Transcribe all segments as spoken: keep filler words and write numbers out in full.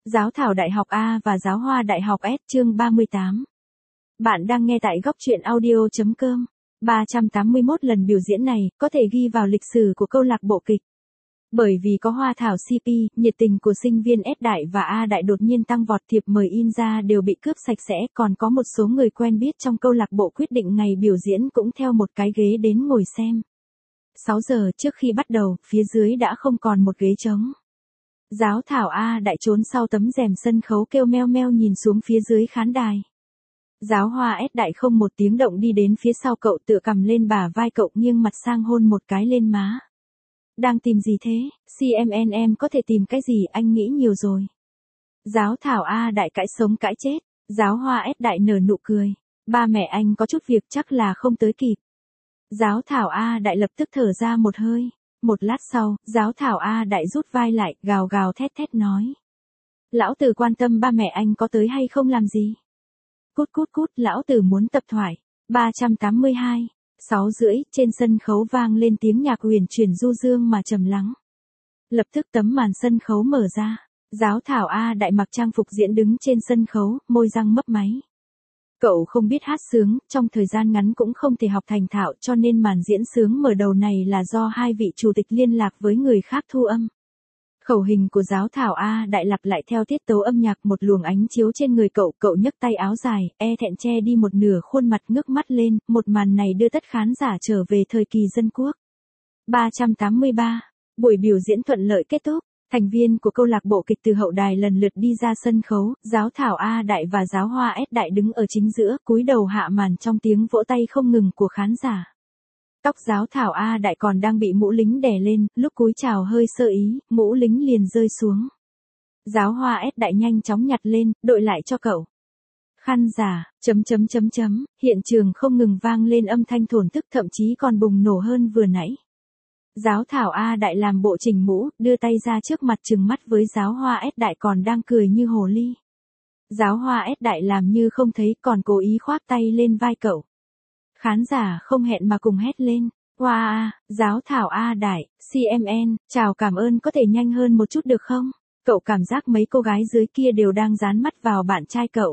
Giáo thảo Đại học A và Giáo hoa Đại học S chương ba mươi tám. Bạn đang nghe tại góc truyện audio.com. ba trăm tám mươi mốt lần biểu diễn này có thể ghi vào lịch sử của câu lạc bộ kịch. Bởi vì có Hoa Thảo xê pê, nhiệt tình của sinh viên S đại và A đại đột nhiên tăng vọt, thiệp mời in ra đều bị cướp sạch sẽ, còn có một số người quen biết trong câu lạc bộ quyết định ngày biểu diễn cũng theo một cái ghế đến ngồi xem. sáu giờ trước khi bắt đầu, phía dưới đã không còn một ghế trống. Giáo thảo A đại trốn sau tấm rèm sân khấu kêu meo meo nhìn xuống phía dưới khán đài. Giáo hoa S đại không một tiếng động đi đến phía sau cậu, tựa cầm lên bả vai cậu, nghiêng mặt sang hôn một cái lên má. Đang tìm gì thế? xê em en em có thể tìm cái gì, anh nghĩ nhiều rồi. Giáo thảo A đại cãi sống cãi chết. Giáo hoa S đại nở nụ cười. Ba mẹ anh có chút việc chắc là không tới kịp. Giáo thảo A đại lập tức thở ra một hơi. Một lát sau, giáo thảo A đại rút vai lại, gào gào thét thét nói. Lão tử quan tâm ba mẹ anh có tới hay không làm gì. Cút cút cút, lão tử muốn tập thoại. ba trăm tám mươi hai. sáu rưỡi, trên sân khấu vang lên tiếng nhạc huyền chuyển du dương mà trầm lắng. Lập tức tấm màn sân khấu mở ra. Giáo thảo A đại mặc trang phục diễn đứng trên sân khấu, môi răng mấp máy. Cậu không biết hát sướng, trong thời gian ngắn cũng không thể học thành thạo, cho nên màn diễn sướng mở đầu này là do hai vị chủ tịch liên lạc với người khác thu âm. Khẩu hình của giáo thảo A đại lặp lại theo tiết tấu âm nhạc, một luồng ánh chiếu trên người cậu, cậu nhấc tay áo dài, e thẹn che đi một nửa khuôn mặt, ngước mắt lên, một màn này đưa tất khán giả trở về thời kỳ dân quốc. ba trăm tám mươi ba. Buổi biểu diễn thuận lợi kết thúc. Thành viên của câu lạc bộ kịch từ hậu đài lần lượt đi ra sân khấu, giáo thảo A đại và giáo hoa S đại đứng ở chính giữa, cúi đầu hạ màn trong tiếng vỗ tay không ngừng của khán giả. Tóc giáo thảo A đại còn đang bị mũ lính đè lên, lúc cúi chào hơi sơ ý, mũ lính liền rơi xuống. Giáo hoa S đại nhanh chóng nhặt lên, đội lại cho cậu. Khán giả, chấm chấm chấm chấm, hiện trường không ngừng vang lên âm thanh thổn thức, thậm chí còn bùng nổ hơn vừa nãy. Giáo thảo A đại làm bộ chỉnh mũ, đưa tay ra trước mặt trừng mắt với giáo hoa S đại còn đang cười như hồ ly. Giáo hoa S đại làm như không thấy, còn cố ý khoác tay lên vai cậu. Khán giả không hẹn mà cùng hét lên. Wow, giáo thảo A đại, xê em en, chào cảm ơn, có thể nhanh hơn một chút được không? Cậu cảm giác mấy cô gái dưới kia đều đang dán mắt vào bạn trai cậu.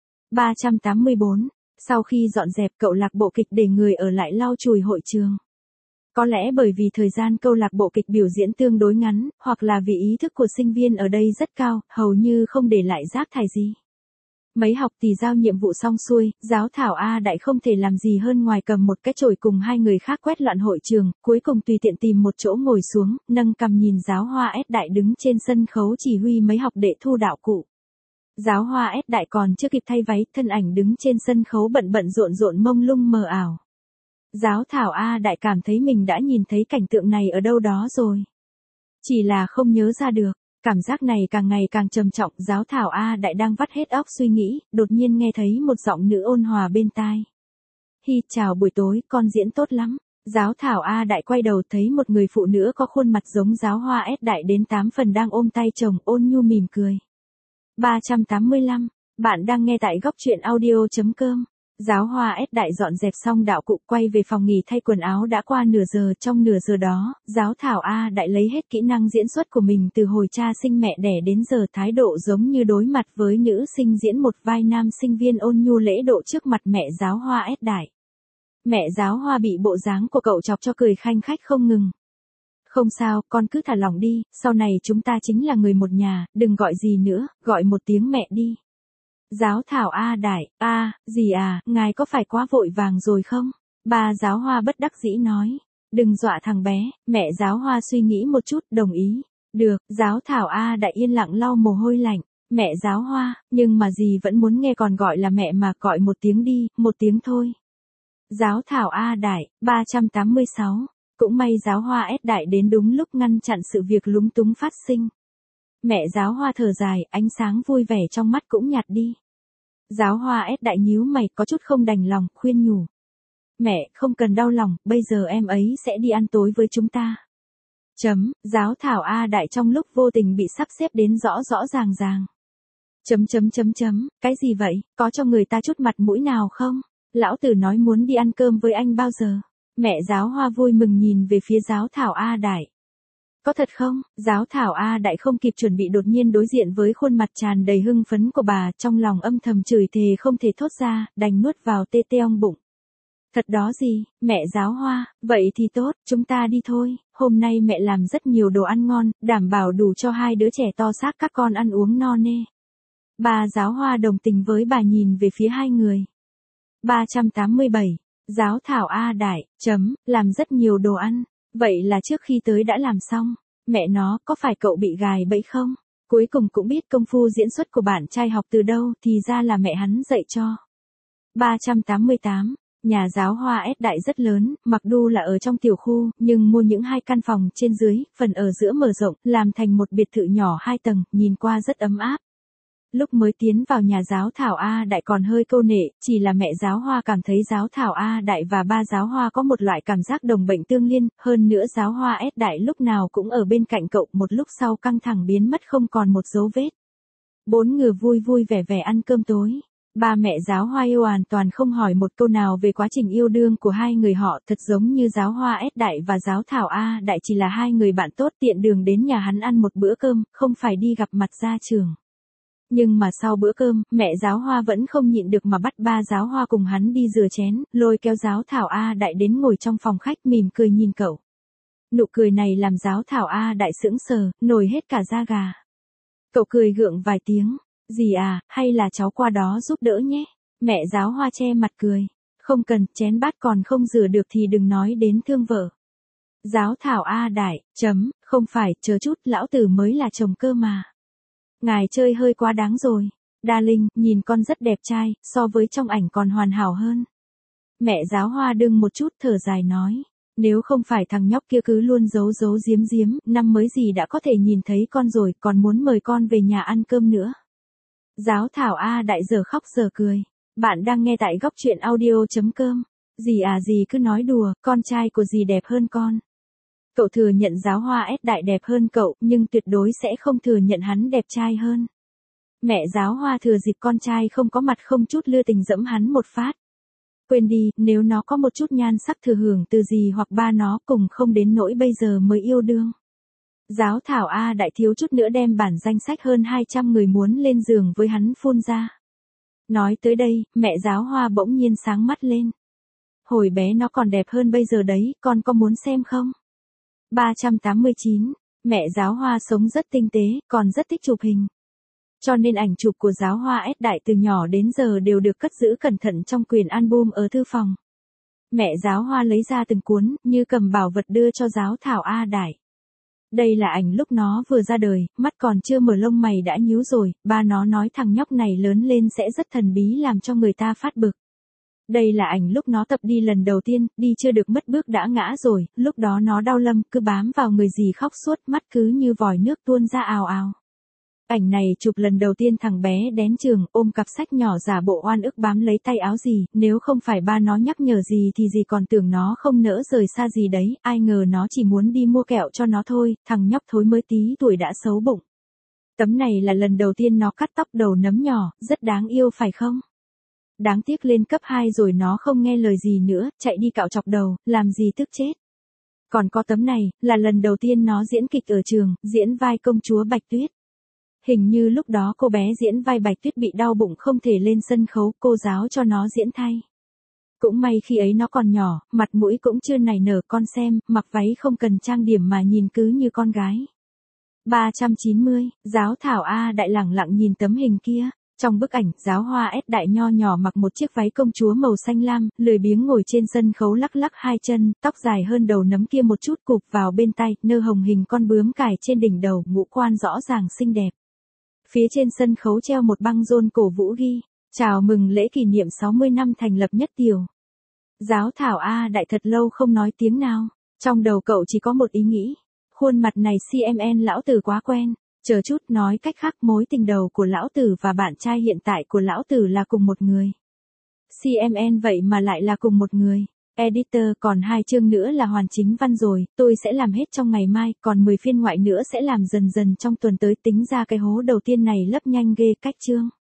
ba trăm tám mươi bốn. Sau khi dọn dẹp, cậu lạc bộ kịch để người ở lại lau chùi hội trường. Có lẽ bởi vì thời gian câu lạc bộ kịch biểu diễn tương đối ngắn, hoặc là vì ý thức của sinh viên ở đây rất cao, hầu như không để lại rác thải gì. Mấy học tỷ giao nhiệm vụ xong xuôi, giáo thảo A đại không thể làm gì hơn ngoài cầm một cái chổi cùng hai người khác quét loạn hội trường, cuối cùng tùy tiện tìm một chỗ ngồi xuống, nâng cằm nhìn giáo hoa S đại đứng trên sân khấu chỉ huy mấy học đệ thu đạo cụ. Giáo hoa S đại còn chưa kịp thay váy, thân ảnh đứng trên sân khấu bận bận rộn rộn mông lung mờ ảo. Giáo thảo A đại cảm thấy mình đã nhìn thấy cảnh tượng này ở đâu đó rồi. Chỉ là không nhớ ra được. Cảm giác này càng ngày càng trầm trọng, giáo thảo A đại đang vắt hết óc suy nghĩ, đột nhiên nghe thấy một giọng nữ ôn hòa bên tai. Hi, chào buổi tối, con diễn tốt lắm. Giáo thảo A đại quay đầu thấy một người phụ nữ có khuôn mặt giống giáo hoa S đại đến tám phần đang ôm tay chồng, ôn nhu mỉm cười. ba trăm tám mươi lăm. Bạn đang nghe tại góc truyện audio.com. Giáo hoa S đại dọn dẹp xong đạo cụ, quay về phòng nghỉ thay quần áo, đã qua nửa giờ, trong nửa giờ đó, giáo thảo A đại lấy hết kỹ năng diễn xuất của mình từ hồi cha sinh mẹ đẻ đến giờ, thái độ giống như đối mặt với nữ sinh diễn một vai nam sinh viên ôn nhu lễ độ trước mặt mẹ giáo hoa S đại. Mẹ giáo hoa bị bộ dáng của cậu chọc cho cười khanh khách không ngừng. Không sao, con cứ thả lỏng đi, sau này chúng ta chính là người một nhà, đừng gọi gì nữa, gọi một tiếng mẹ đi. Giáo thảo A đại, a, gì à, ngài có phải quá vội vàng rồi không? Ba giáo hoa bất đắc dĩ nói. Đừng dọa thằng bé, mẹ giáo hoa suy nghĩ một chút, đồng ý. Được, giáo thảo A đại yên lặng lau mồ hôi lạnh. Mẹ giáo hoa, nhưng mà dì vẫn muốn nghe, còn gọi là mẹ mà, gọi một tiếng đi, một tiếng thôi. Giáo thảo A đại, ba trăm tám mươi sáu. Cũng may giáo hoa S đại đến đúng lúc ngăn chặn sự việc lúng túng phát sinh. Mẹ giáo hoa thở dài, ánh sáng vui vẻ trong mắt cũng nhạt đi. Giáo hoa S đại nhíu mày, có chút không đành lòng, khuyên nhủ. Mẹ, không cần đau lòng, bây giờ em ấy sẽ đi ăn tối với chúng ta. Chấm, giáo thảo A đại trong lúc vô tình bị sắp xếp đến rõ rõ ràng ràng. Chấm chấm chấm chấm, cái gì vậy, có cho người ta chút mặt mũi nào không? Lão tử nói muốn đi ăn cơm với anh bao giờ? Mẹ giáo hoa vui mừng nhìn về phía giáo thảo A đại. Có thật không? Giáo thảo A Đại không kịp chuẩn bị đột nhiên đối diện với khuôn mặt tràn đầy hưng phấn của bà, trong lòng âm thầm chửi thề không thể thốt ra, đành nuốt vào tê tê ong bụng. Thật đó gì, mẹ giáo hoa, vậy thì tốt, chúng ta đi thôi, hôm nay mẹ làm rất nhiều đồ ăn ngon, đảm bảo đủ cho hai đứa trẻ to xác các con ăn uống no nê. Bà giáo hoa đồng tình với bà nhìn về phía hai người. ba trăm tám mươi bảy, giáo thảo A Đại, chấm, làm rất nhiều đồ ăn, vậy là trước khi tới đã làm xong, mẹ nó, có phải cậu bị gài bẫy không? Cuối cùng cũng biết công phu diễn xuất của bạn trai học từ đâu, thì ra là mẹ hắn dạy cho. ba trăm tám mươi tám, nhà giáo hoa S Đại rất lớn, mặc dù là ở trong tiểu khu, nhưng mua những hai căn phòng trên dưới, phần ở giữa mở rộng, làm thành một biệt thự nhỏ hai tầng, nhìn qua rất ấm áp. Lúc mới tiến vào nhà giáo thảo A Đại còn hơi câu nệ, chỉ là mẹ giáo hoa cảm thấy giáo thảo A Đại và ba giáo hoa có một loại cảm giác đồng bệnh tương liên, hơn nữa giáo hoa S Đại lúc nào cũng ở bên cạnh cậu, một lúc sau căng thẳng biến mất không còn một dấu vết. Bốn người vui vui vẻ vẻ ăn cơm tối. Ba mẹ giáo hoa yêu hoàn toàn không hỏi một câu nào về quá trình yêu đương của hai người họ, thật giống như giáo hoa S Đại và giáo thảo A Đại chỉ là hai người bạn tốt tiện đường đến nhà hắn ăn một bữa cơm, không phải đi gặp mặt gia trưởng. Nhưng mà sau bữa cơm, mẹ giáo hoa vẫn không nhịn được mà bắt ba giáo hoa cùng hắn đi rửa chén, lôi kéo giáo thảo A Đại đến ngồi trong phòng khách mỉm cười nhìn cậu. Nụ cười này làm giáo thảo A Đại sững sờ, nổi hết cả da gà. Cậu cười gượng vài tiếng, dì à, hay là cháu qua đó giúp đỡ nhé. Mẹ giáo hoa che mặt cười, không cần, chén bát còn không rửa được thì đừng nói đến thương vợ. Giáo thảo A Đại, chấm, không phải, chờ chút, lão tử mới là chồng cơ mà. Ngài chơi hơi quá đáng rồi. Darling, nhìn con rất đẹp trai, so với trong ảnh còn hoàn hảo hơn. Mẹ giáo hoa đương một chút thở dài nói. Nếu không phải thằng nhóc kia cứ luôn giấu giấu giếm giếm, năm mới gì đã có thể nhìn thấy con rồi, còn muốn mời con về nhà ăn cơm nữa. Giáo thảo A Đại giờ khóc giờ cười. Bạn đang nghe tại góc truyện audio chấm com. Dì à dì cứ nói đùa, con trai của dì đẹp hơn con. Cậu thừa nhận giáo hoa S Đại đẹp hơn cậu, nhưng tuyệt đối sẽ không thừa nhận hắn đẹp trai hơn. Mẹ giáo hoa thừa dịp con trai không có mặt không chút lưa tình dẫm hắn một phát. Quên đi, nếu nó có một chút nhan sắc thừa hưởng từ dì hoặc ba nó cùng không đến nỗi bây giờ mới yêu đương. Giáo thảo A Đại thiếu chút nữa đem bản danh sách hơn hai trăm người muốn lên giường với hắn phun ra. Nói tới đây, mẹ giáo hoa bỗng nhiên sáng mắt lên. Hồi bé nó còn đẹp hơn bây giờ đấy, con có muốn xem không? ba trăm tám mươi chín, mẹ giáo hoa sống rất tinh tế, còn rất thích chụp hình. Cho nên ảnh chụp của giáo hoa S Đại từ nhỏ đến giờ đều được cất giữ cẩn thận trong quyển album ở thư phòng. Mẹ giáo hoa lấy ra từng cuốn, như cầm bảo vật đưa cho giáo thảo A Đại. Đây là ảnh lúc nó vừa ra đời, mắt còn chưa mở lông mày đã nhíu rồi, ba nó nói thằng nhóc này lớn lên sẽ rất thần bí làm cho người ta phát bực. Đây là ảnh lúc nó tập đi lần đầu tiên, đi chưa được mất bước đã ngã rồi, lúc đó nó đau lâm, cứ bám vào người dì khóc suốt, mắt cứ như vòi nước tuôn ra ào ào. Ảnh này chụp lần đầu tiên thằng bé đến trường, ôm cặp sách nhỏ giả bộ oan ức bám lấy tay áo dì, nếu không phải ba nó nhắc nhở gì thì dì còn tưởng nó không nỡ rời xa gì đấy, ai ngờ nó chỉ muốn đi mua kẹo cho nó thôi, thằng nhóc thối mới tí tuổi đã xấu bụng. Tấm này là lần đầu tiên nó cắt tóc đầu nấm nhỏ, rất đáng yêu phải không? Đáng tiếc lên cấp hai rồi nó không nghe lời gì nữa, chạy đi cạo chọc đầu, làm gì tức chết. Còn có tấm này, là lần đầu tiên nó diễn kịch ở trường, diễn vai công chúa Bạch Tuyết. Hình như lúc đó cô bé diễn vai Bạch Tuyết bị đau bụng không thể lên sân khấu, cô giáo cho nó diễn thay. Cũng may khi ấy nó còn nhỏ, mặt mũi cũng chưa nảy nở, con xem, mặc váy không cần trang điểm mà nhìn cứ như con gái. ba trăm chín mươi, giáo thảo A Đại lẳng lặng nhìn tấm hình kia. Trong bức ảnh, giáo hoa S Đại nho nhỏ mặc một chiếc váy công chúa màu xanh lam, lười biếng ngồi trên sân khấu lắc lắc hai chân, tóc dài hơn đầu nấm kia một chút cụp vào bên tai, nơ hồng hình con bướm cài trên đỉnh đầu, ngũ quan rõ ràng xinh đẹp. Phía trên sân khấu treo một băng rôn cổ vũ ghi, chào mừng lễ kỷ niệm sáu mươi năm thành lập Nhất Tiểu. Giáo thảo A Đại thật lâu không nói tiếng nào, trong đầu cậu chỉ có một ý nghĩ, khuôn mặt này xê em en lão tử quá quen. Chờ chút, nói cách khác mối tình đầu của lão tử và bạn trai hiện tại của lão tử là cùng một người. xê em en vậy mà lại là cùng một người. Editor, còn hai chương nữa là hoàn chính văn rồi, tôi sẽ làm hết trong ngày mai, còn mười phiên ngoại nữa sẽ làm dần dần trong tuần tới, tính ra cái hố đầu tiên này lấp nhanh ghê cách chương.